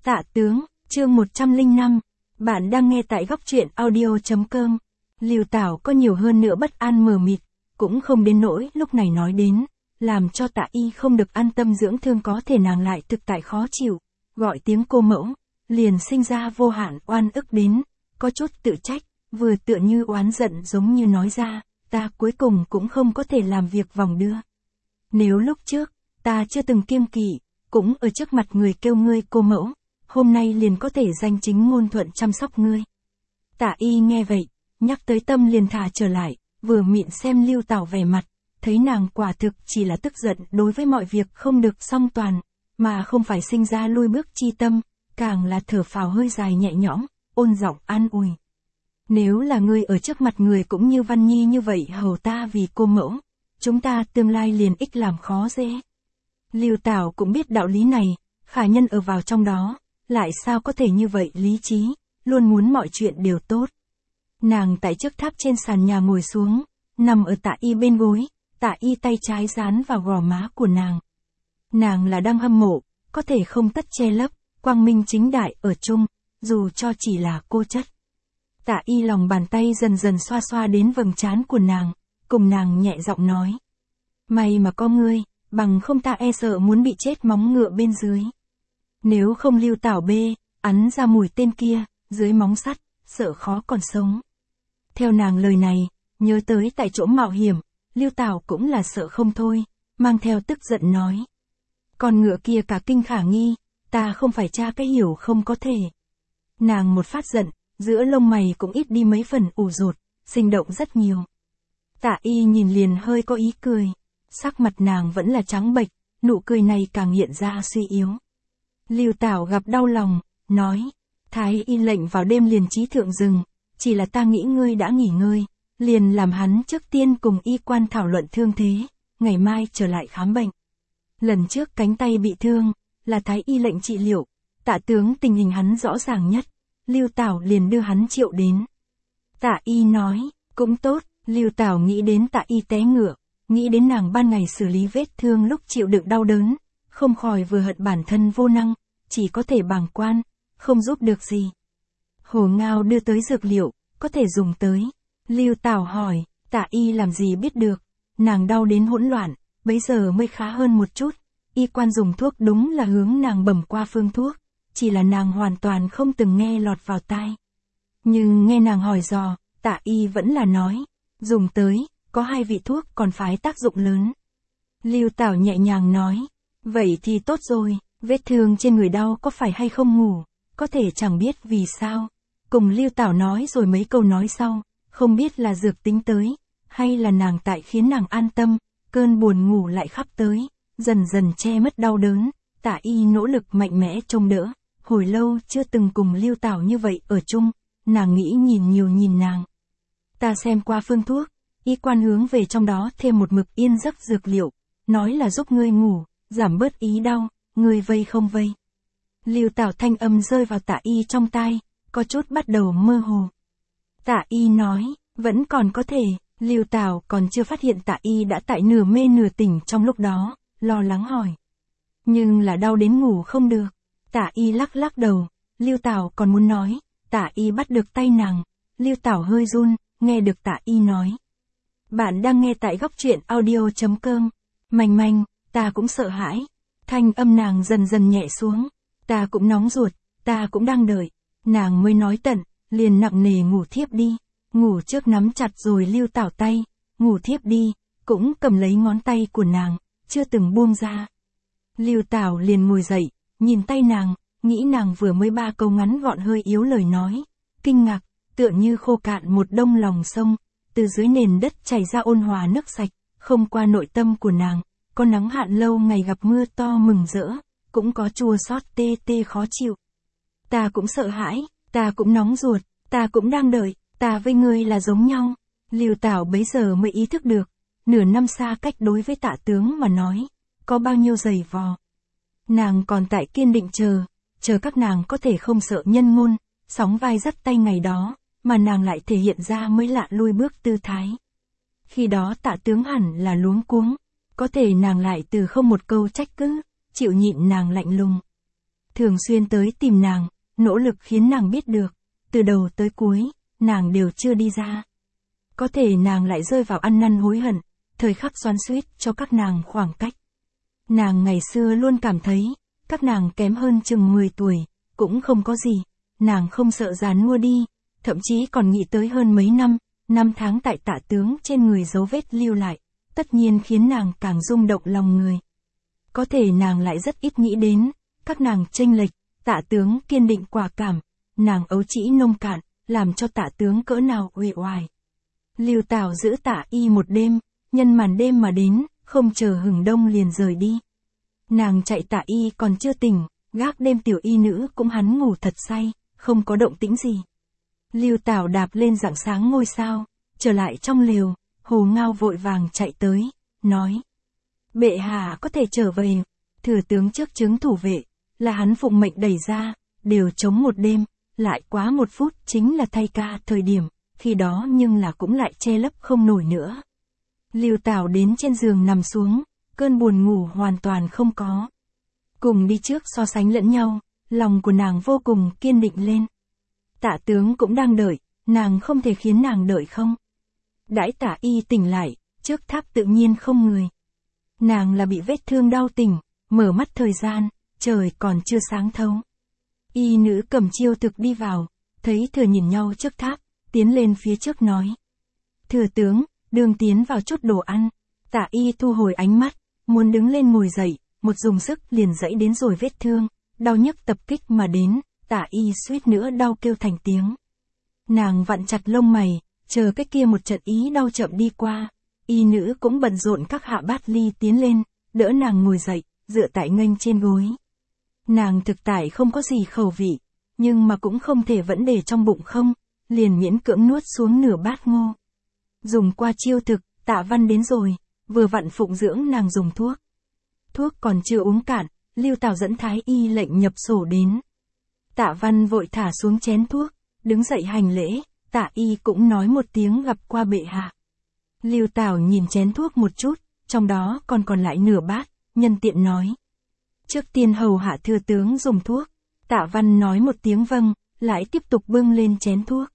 Tạ tướng, chương 105. Bạn đang nghe tại góc truyện audio.com. Lưu Tảo có nhiều hơn nữa bất an mờ mịt, cũng không đến nỗi lúc này nói đến, làm cho Tạ Y không được an tâm dưỡng thương, có thể nàng lại thực tại khó chịu, gọi tiếng cô mẫu, liền sinh ra vô hạn oan ức đến, có chút tự trách, vừa tựa như oán giận giống như nói ra, ta cuối cùng cũng không có thể làm việc vòng đưa. Nếu lúc trước, ta chưa từng kiêng kỵ, cũng ở trước mặt người kêu ngươi cô mẫu, hôm nay liền có thể danh chính ngôn thuận chăm sóc ngươi. Tạ Y nghe vậy, nhắc tới tâm liền thả trở lại, vừa mịn xem Lưu Tảo vẻ mặt, thấy nàng quả thực chỉ là tức giận đối với mọi việc không được song toàn, mà không phải sinh ra lui bước chi tâm, càng là thở phào hơi dài nhẹ nhõm, ôn giọng an ủi. Nếu là ngươi ở trước mặt người cũng như Văn Nhi như vậy hầu ta vì cô mẫu, chúng ta tương lai liền ích làm khó dễ. Lưu Tảo cũng biết đạo lý này, khả nhân ở vào trong đó, lại sao có thể như vậy lý trí, luôn muốn mọi chuyện đều tốt. Nàng tại trước tháp trên sàn nhà ngồi xuống, nằm ở Tạ Y bên gối, Tạ Y tay trái dán vào gò má của nàng. Nàng là đang hâm mộ, có thể không tất che lấp, quang minh chính đại ở chung, dù cho chỉ là cô chất. Tạ Y lòng bàn tay dần dần xoa xoa đến vầng trán của nàng, cùng nàng nhẹ giọng nói. May mà có ngươi, bằng không ta e sợ muốn bị chết móng ngựa bên dưới. Nếu không Lưu Tảo bê, ắn ra mùi tên kia, dưới móng sắt, sợ khó còn sống. Theo nàng lời này, nhớ tới tại chỗ mạo hiểm, Lưu Tảo cũng là sợ không thôi, mang theo tức giận nói. Con ngựa kia cả kinh khả nghi, ta không phải cha cái hiểu không có thể. Nàng một phát giận, giữa lông mày cũng ít đi mấy phần ủ rột, sinh động rất nhiều. Tạ Y nhìn liền hơi có ý cười, sắc mặt nàng vẫn là trắng bệch, nụ cười này càng hiện ra suy yếu. Lưu Tảo gặp đau lòng, nói, Thái Y lệnh vào đêm liền chí thượng rừng, chỉ là ta nghĩ ngươi đã nghỉ ngơi, liền làm hắn trước tiên cùng y quan thảo luận thương thế, ngày mai trở lại khám bệnh. Lần trước cánh tay bị thương, là Thái Y lệnh trị liệu, Tạ tướng tình hình hắn rõ ràng nhất, Lưu Tảo liền đưa hắn triệu đến. Tạ Y nói, cũng tốt, Lưu Tảo nghĩ đến Tạ Y té ngựa, nghĩ đến nàng ban ngày xử lý vết thương lúc chịu đựng đau đớn, không khỏi vừa hận bản thân vô năng, chỉ có thể bàng quan, không giúp được gì. Hồ Ngao đưa tới dược liệu, có thể dùng tới. Lưu Tảo hỏi, Tạ Y làm gì biết được, nàng đau đến hỗn loạn, bấy giờ mới khá hơn một chút, y quan dùng thuốc đúng là hướng nàng bẩm qua phương thuốc, chỉ là nàng hoàn toàn không từng nghe lọt vào tai. Nhưng nghe nàng hỏi dò, Tạ Y vẫn là nói, dùng tới, có 2 vị thuốc còn phái tác dụng lớn. Lưu Tảo nhẹ nhàng nói, vậy thì tốt rồi, vết thương trên người đau có phải hay không ngủ, có thể chẳng biết vì sao. Cùng Lưu Tảo nói rồi mấy câu nói sau, không biết là dược tính tới, hay là nàng tại khiến nàng an tâm, cơn buồn ngủ lại khắp tới, dần dần che mất đau đớn, Tạ Y nỗ lực mạnh mẽ trông đỡ, hồi lâu chưa từng cùng Lưu Tảo như vậy ở chung, nàng nghĩ nhìn nhiều nhìn nàng. Ta xem qua phương thuốc, y quan hướng về trong đó thêm một mực yên giấc dược liệu, nói là giúp ngươi ngủ, giảm bớt ý đau, ngươi vây không vây. Lưu Tảo thanh âm rơi vào Tạ Y trong tai, có chút bắt đầu mơ hồ. Tạ Y nói, vẫn còn có thể, Lưu Tảo còn chưa phát hiện Tạ Y đã tại nửa mê nửa tỉnh trong lúc đó, lo lắng hỏi. Nhưng là đau đến ngủ không được. Tạ Y lắc lắc đầu, Lưu Tảo còn muốn nói, Tạ Y bắt được tay nàng, Lưu Tảo hơi run, nghe được Tạ Y nói. Bạn đang nghe tại góc truyện audio.com, manh manh, ta cũng sợ hãi, thanh âm nàng dần dần nhẹ xuống, ta cũng nóng ruột, ta cũng đang đợi, nàng mới nói tận, liền nặng nề ngủ thiếp đi, ngủ trước nắm chặt rồi Lưu Tảo tay, ngủ thiếp đi, cũng cầm lấy ngón tay của nàng, chưa từng buông ra. Lưu Tảo liền ngồi dậy, nhìn tay nàng, nghĩ nàng vừa mới 3 câu ngắn gọn hơi yếu lời nói, kinh ngạc, tựa như khô cạn một đông lòng sông, từ dưới nền đất chảy ra ôn hòa nước sạch, không qua nội tâm của nàng, có nắng hạn lâu ngày gặp mưa to mừng rỡ, cũng có chua xót tê tê khó chịu. Ta cũng sợ hãi, ta cũng nóng ruột, ta cũng đang đợi, ta với ngươi là giống nhau. Lưu Tảo bấy giờ mới ý thức được, nửa năm xa cách đối với Tạ tướng mà nói, có bao nhiêu dày vò. Nàng còn tại kiên định chờ các nàng có thể không sợ nhân ngôn, sóng vai dắt tay ngày đó, mà nàng lại thể hiện ra mới lạ lui bước tư thái. Khi đó Tạ tướng hẳn là luống cuống, có thể nàng lại từ không một câu trách cứ, chịu nhịn nàng lạnh lùng. thường xuyên tới tìm nàng, nỗ lực khiến nàng biết được, từ đầu tới cuối, nàng đều chưa đi ra. Có thể nàng lại rơi vào ăn năn hối hận, thời khắc xoắn xuýt cho các nàng khoảng cách. Nàng ngày xưa luôn cảm thấy, các nàng kém hơn chừng 10 tuổi, cũng không có gì, nàng không sợ già nua đi, thậm chí còn nghĩ tới hơn mấy năm tháng tại Tạ tướng trên người dấu vết lưu lại, tất nhiên khiến nàng càng rung động lòng người. Có thể nàng lại rất ít nghĩ đến, các nàng chênh lệch, Tạ tướng kiên định quả cảm, nàng ấu trĩ nông cạn, làm cho Tạ tướng cỡ nào uể oải. Lưu Tảo giữ Tạ Y một đêm, nhân màn đêm mà đến, không chờ hừng đông liền rời đi. Nàng chạy Tạ Y còn chưa tỉnh, gác đêm tiểu y nữ cũng hắn ngủ thật say, không có động tĩnh gì. Lưu Tảo đạp lên rạng sáng ngôi sao, trở lại trong lều, Hồ Ngao vội vàng chạy tới, nói. Bệ hạ có thể trở về, thừa tướng trước chứng thủ vệ, là hắn phụng mệnh đẩy ra, đều chống một đêm, lại quá 1 phút chính là thay ca thời điểm, khi đó nhưng là cũng lại che lấp không nổi nữa. Lưu Tảo đến trên giường nằm xuống, cơn buồn ngủ hoàn toàn không có. Cùng đi trước so sánh lẫn nhau, lòng của nàng vô cùng kiên định lên. Tạ tướng cũng đang đợi, nàng không thể khiến nàng đợi không. Đãi Tạ Y tỉnh lại, trước tháp tự nhiên không người. Nàng là bị vết thương đau tỉnh, mở mắt thời gian, trời còn chưa sáng thấu. Y nữ cầm chiêu thực đi vào, thấy thừa nhìn nhau trước tháp, tiến lên phía trước nói. Thừa tướng, đường tiến vào chút đồ ăn. Tạ Y thu hồi ánh mắt, muốn đứng lên ngồi dậy, một dùng sức liền dẫy đến rồi vết thương, đau nhức tập kích mà đến, Tạ Y suýt nữa đau kêu thành tiếng. Nàng vặn chặt lông mày, chờ cái kia một trận ý đau chậm đi qua, y nữ cũng bận rộn các hạ bát ly tiến lên, đỡ nàng ngồi dậy, dựa tại nghênh trên gối. Nàng thực tại không có gì khẩu vị, nhưng mà cũng không thể vẫn để trong bụng không, liền miễn cưỡng nuốt xuống nửa bát ngô. Dùng qua chiêu thực, Tạ Văn đến rồi, vừa vặn phụng dưỡng nàng dùng thuốc. Thuốc còn chưa uống cạn, Lưu Tảo dẫn thái y lệnh nhập sổ đến. Tạ Văn vội thả xuống chén thuốc, đứng dậy hành lễ, Tạ Y cũng nói một tiếng gặp qua bệ hạ. Lưu Tảo nhìn chén thuốc một chút, trong đó còn lại nửa bát, nhân tiện nói. Trước tiên hầu hạ thừa tướng dùng thuốc, Tạ Văn nói một tiếng vâng, lại tiếp tục bưng lên chén thuốc.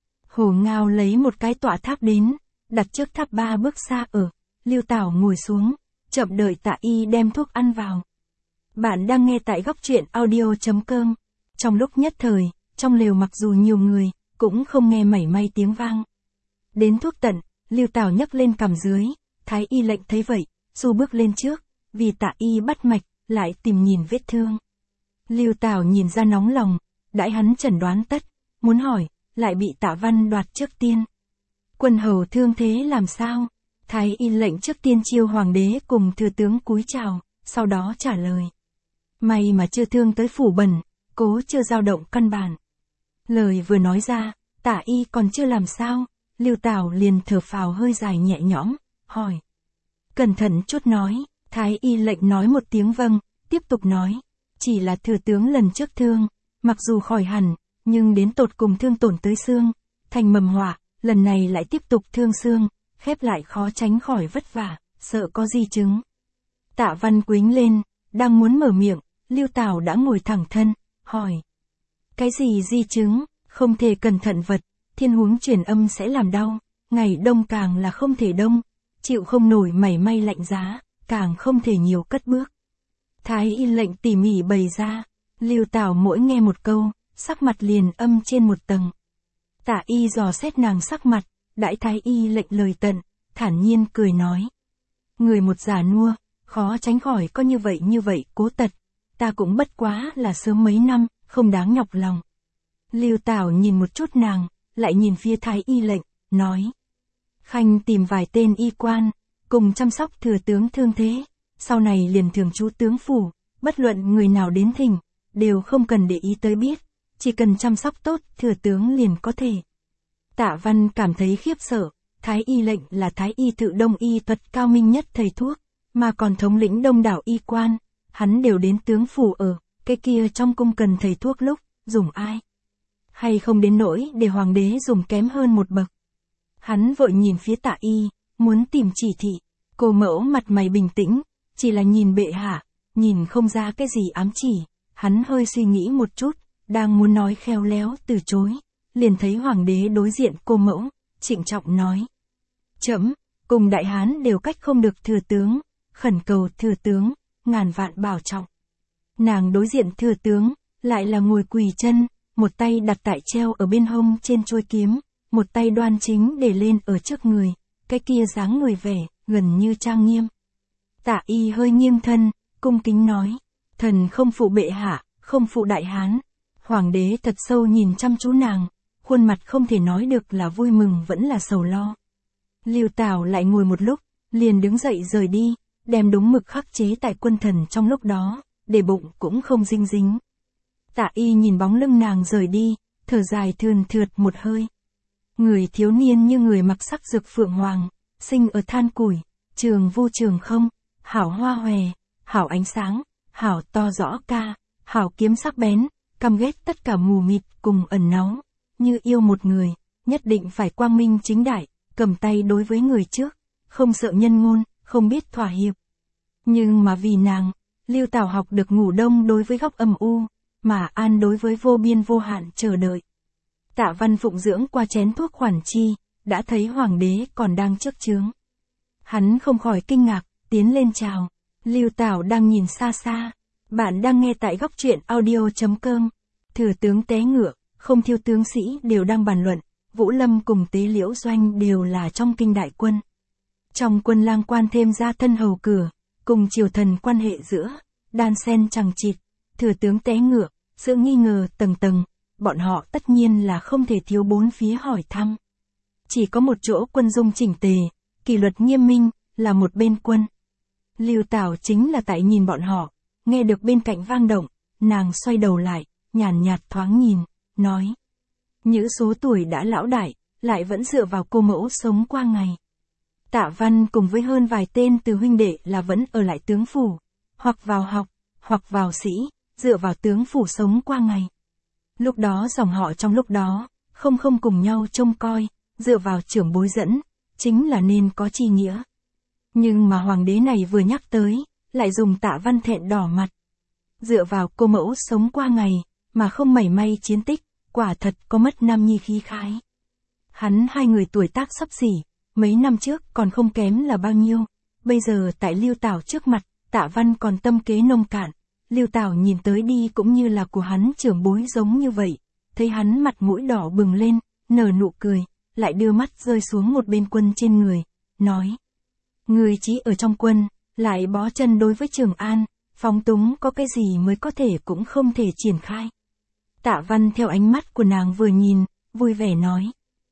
Hồ Ngao lấy một cái tọa tháp đến, đặt trước tháp 3 bước xa ở, Lưu Tảo ngồi xuống, chậm đợi Tạ Y đem thuốc ăn vào. Bạn đang nghe tại góc truyện audio.com. Trong lúc nhất thời, trong lều mặc dù nhiều người, cũng không nghe mảy may tiếng vang. Đến thuốc tận, Lưu Tảo nhấc lên cằm dưới, thái y lệnh thấy vậy, xu bước lên trước, vì Tạ Y bắt mạch, lại tìm nhìn vết thương. Lưu Tảo nhìn ra nóng lòng, đãi hắn chẩn đoán tất, muốn hỏi, lại bị Tạ Văn đoạt trước tiên. Quân hầu thương thế làm sao? Thái y lệnh trước tiên chiêu hoàng đế cùng thừa tướng cúi chào, sau đó trả lời. May mà chưa thương tới phủ bẩn, cố chưa dao động căn bản. Lời vừa nói ra, Tạ Y còn chưa làm sao, Lưu Tảo liền thở phào hơi dài nhẹ nhõm, hỏi. Cẩn thận chút nói, thái y lệnh nói một tiếng vâng, tiếp tục nói. Chỉ là thừa tướng lần trước thương, mặc dù khỏi hẳn, nhưng đến tột cùng thương tổn tới xương, thành mầm họa, lần này lại tiếp tục thương xương, khép lại khó tránh khỏi vất vả, sợ có di chứng. Tạ Văn quính lên, đang muốn mở miệng, Lưu Tảo đã ngồi thẳng thân, hỏi. Cái gì di chứng, không thể cẩn thận vật, thiên huống truyền âm sẽ làm đau, ngày đông càng là không thể đông, chịu không nổi mảy may lạnh giá, càng không thể nhiều cất bước. Thái y lệnh tỉ mỉ bày ra, Lưu Tảo mỗi nghe một câu, sắc mặt liền âm trên một tầng. Tạ Y dò xét nàng sắc mặt, đãi thái y lệnh lời tận, thản nhiên cười nói. Người một già nua, khó tránh khỏi có như vậy cố tật, ta cũng bất quá là sớm mấy năm, không đáng nhọc lòng. Lưu Tảo nhìn một chút nàng, lại nhìn phía thái y lệnh, nói. Khanh tìm vài tên y quan, cùng chăm sóc thừa tướng thương thế, sau này liền thường trú tướng phủ, bất luận người nào đến thỉnh, đều không cần để ý tới biết, chỉ cần chăm sóc tốt thừa tướng liền có thể. Tạ Văn cảm thấy khiếp sợ, thái y lệnh là thái y tự đông y thuật cao minh nhất thầy thuốc, mà còn thống lĩnh đông đảo y quan, hắn đều đến tướng phủ ở, cái kia trong cung cần thầy thuốc lúc, dùng ai? Hay không đến nỗi để hoàng đế dùng kém hơn một bậc. Hắn vội nhìn phía Tạ Y, muốn tìm chỉ thị, cô mẫu mặt mày bình tĩnh, chỉ là nhìn bệ hạ, nhìn không ra cái gì ám chỉ, Hắn hơi suy nghĩ một chút, đang muốn nói khéo léo từ chối, liền thấy hoàng đế đối diện cô mẫu, trịnh trọng nói. Trẫm, cùng đại hán đều cách không được thừa tướng, khẩn cầu thừa tướng, ngàn vạn bảo trọng. Nàng đối diện thừa tướng, lại là ngồi quỳ chân, một tay đặt tại treo ở bên hông trên chuôi kiếm, một tay đoan chính để lên ở trước người, cái kia dáng người vẻ, gần như trang nghiêm. Tạ Y hơi nghiêng thân, cung kính nói, thần không phụ bệ hạ, không phụ đại hán. Hoàng đế thật sâu nhìn chăm chú nàng, khuôn mặt không thể nói được là vui mừng vẫn là sầu lo. Lưu Tảo lại ngồi một lúc, liền đứng dậy rời đi, đem đúng mực khắc chế tại quân thần trong lúc đó, để bụng cũng không dinh dính. Tạ Y nhìn bóng lưng nàng rời đi, thở dài thườn thượt một hơi. Người thiếu niên như người mặc sắc dược phượng hoàng, sinh ở than củi, trường vu trường không, hảo hoa hòe, hảo ánh sáng, hảo to rõ ca, hảo kiếm sắc bén, căm ghét tất cả mù mịt cùng ẩn náu, như yêu một người, nhất định phải quang minh chính đại, cầm tay đối với người trước, không sợ nhân ngôn, không biết thỏa hiệp. Nhưng mà vì nàng, Lưu Tảo học được ngủ đông đối với góc âm u, mà an đối với vô biên vô hạn chờ đợi. Tạ Văn phụng dưỡng qua chén thuốc khoản chi, đã thấy hoàng đế còn đang trước chướng. Hắn không khỏi kinh ngạc, tiến lên chào. Lưu Tảo đang nhìn xa xa. Bạn đang nghe tại góc truyện audio.com. Thừa tướng té ngựa, không thiếu tướng sĩ đều đang bàn luận. Vũ Lâm cùng Tế Liễu Doanh đều là trong kinh đại quân. Trong quân lang quan thêm ra thân hầu cửa, cùng triều thần quan hệ giữa, đan xen chằng chịt. Thừa tướng té ngựa, sự nghi ngờ tầng tầng, bọn họ tất nhiên là không thể thiếu bốn phía hỏi thăm. Chỉ có một chỗ quân dung chỉnh tề, kỷ luật nghiêm minh, là một bên quân. Lưu Tảo chính là tại nhìn bọn họ, nghe được bên cạnh vang động, nàng xoay đầu lại, nhàn nhạt thoáng nhìn, nói. Những số tuổi đã lão đại, lại vẫn dựa vào cô mẫu sống qua ngày. Tạ Văn cùng với hơn vài tên từ huynh đệ là vẫn ở lại tướng phủ, hoặc vào học, hoặc vào sĩ, dựa vào tướng phủ sống qua ngày. Lúc đó dòng họ trong lúc đó, không cùng nhau trông coi, dựa vào trưởng bối dẫn, chính là nên có chi nghĩa. Nhưng mà hoàng đế này vừa nhắc tới, lại dùng Tạ Văn thẹn đỏ mặt. Dựa vào cô mẫu sống qua ngày, mà không mảy may chiến tích, quả thật có mất nam nhi khí khái. Hắn hai người tuổi tác xấp xỉ, mấy năm trước còn không kém là bao nhiêu, bây giờ tại Lưu Tảo trước mặt, Tạ Văn còn tâm kế nông cạn. Lưu Tảo nhìn tới đi cũng như là của hắn trưởng bối giống như vậy, thấy hắn mặt mũi đỏ bừng lên, nở nụ cười, lại đưa mắt rơi xuống một bên quân trên người, nói. Người chỉ ở trong quân, lại bó chân đối với Trường An, phóng túng có cái gì mới có thể cũng không thể triển khai. Tạ Văn theo ánh mắt của nàng vừa nhìn, vui vẻ nói.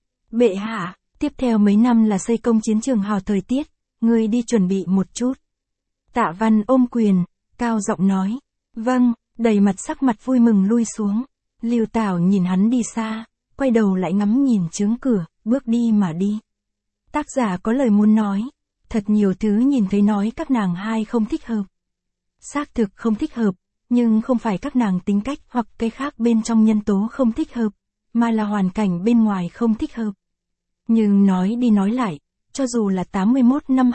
Bệ hạ, tiếp theo mấy năm là xây công chiến trường hào thời tiết, người đi chuẩn bị một chút. Tạ Văn ôm quyền, cao giọng nói. Vâng, đầy mặt sắc mặt vui mừng lui xuống. Lưu Tảo nhìn hắn đi xa, quay đầu lại ngắm nhìn chướng cửa, bước đi mà đi. Tác giả có lời muốn nói, thật nhiều thứ nhìn thấy nói các nàng hai không thích hợp. Xác thực không thích hợp, nhưng không phải các nàng tính cách hoặc cái khác bên trong nhân tố không thích hợp, mà là hoàn cảnh bên ngoài không thích hợp. Nhưng nói đi nói lại, cho dù là 81 năm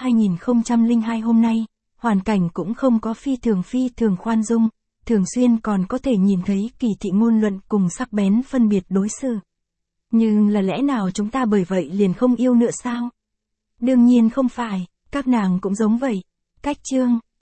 2002 hôm nay, hoàn cảnh cũng không có phi thường khoan dung, thường xuyên còn có thể nhìn thấy kỳ thị ngôn luận cùng sắc bén phân biệt đối xử. Nhưng là lẽ nào chúng ta bởi vậy liền không yêu nữa sao? Đương nhiên không phải, các nàng cũng giống vậy. Cách chương